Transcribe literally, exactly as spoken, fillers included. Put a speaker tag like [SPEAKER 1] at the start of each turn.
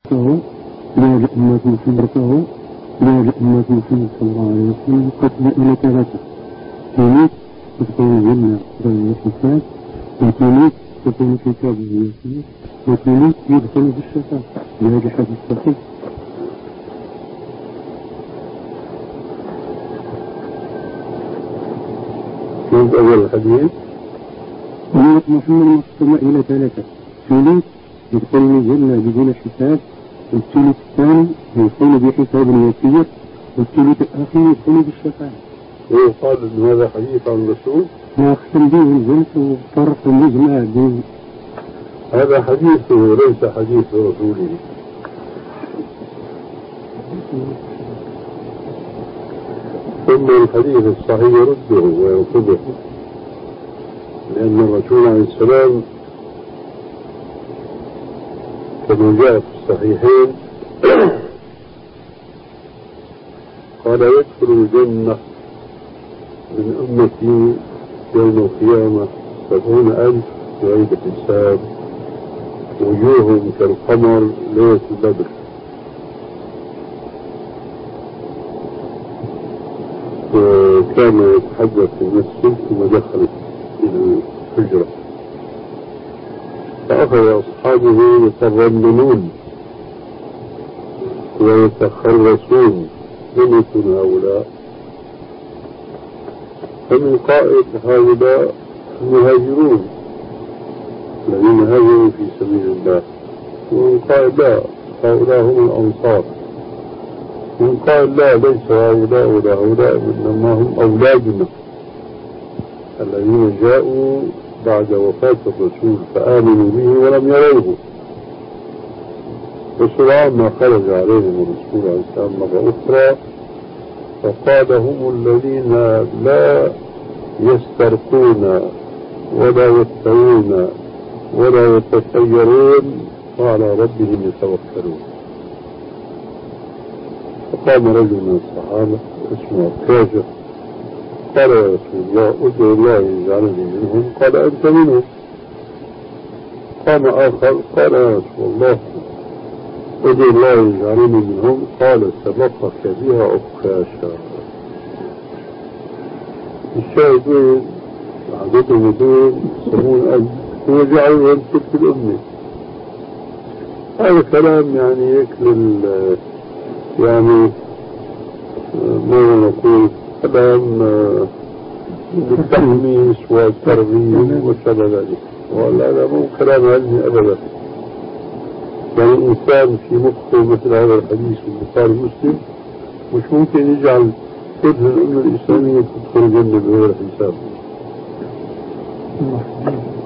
[SPEAKER 1] حقه لا لأمة محمد لا لأمة محمد صلى الله عليه وسلم قتل إلى ثلاثة كانت تكون الجنة غير الحساب وكانت تكون كتابه يسير وكانت يدخل بالشفاعة بهذا الحديث الصحيح.
[SPEAKER 2] كيف أول الحديث؟
[SPEAKER 1] أمة محمد مقسمة إلى ثلاثة ثلث يدخل الجنة بدون حساب والثلث الثاني يدخل بحساب يسير والثلث الآخر يدخل بالشفاعة.
[SPEAKER 2] ويقال أن هذا حديث عن الرسول
[SPEAKER 1] وأختم به الجنس وطرق المجمع به.
[SPEAKER 2] هذا حديثه ليس حديث رسوله. ثم الحديث الصحيح يرده وينقضه لأن الرسول عليه السلام كما جاء في الصحيحين قال يدخل الجنة من أمتي يوم القيامة سبعون ألف بغير حساب وجوههم كالقمر ليلة البدر. وكان يتحدث في المسجد ثم دخل إلى الحجرة فأخذ أصحابه يترنمون ويتخرسون من يكون هؤلاء؟ فمن قائد هؤلاء المهاجرون الذين هاجروا في سبيل الله، ومن قائد لا هؤلاء هم الأنصار، من قائد لا ليس هؤلاء ولا هؤلاء إنما هم أولادنا الذين جاءوا بعد وفاة الرسول فآمنوا به ولم يروه. وسرعان ما خرج عليهم الرسول عليه السلام مرة أخرى فقال هم الذين لا يسترقون ولا يستوون ولا يتسيرون وعلى ربهم يتوكلون. فقام رجل من الصحابة اسمه كاجر قال يا رسول الله ادعو الله يجعلني منهم. قال أنت منهم. قام آخر قال يا رسول الله ادعو الله يجعلني منهم. قال سبقك بها أخاشا. الشاهدون عددهم دون سبعون ألف وجعلوا تلك الأمة. هذا كلام يعني يكل يعني ما نقول كلام بالتحميس والترغيب وشبه ذلك، وهذا مو كلام علمي أبدا. يعني الإنسان في مخه مثل هذا الحديث في البخاري ومسلم مش ممكن يجعل كل الأمة الإسلامية تدخل الجنة بغير حساب.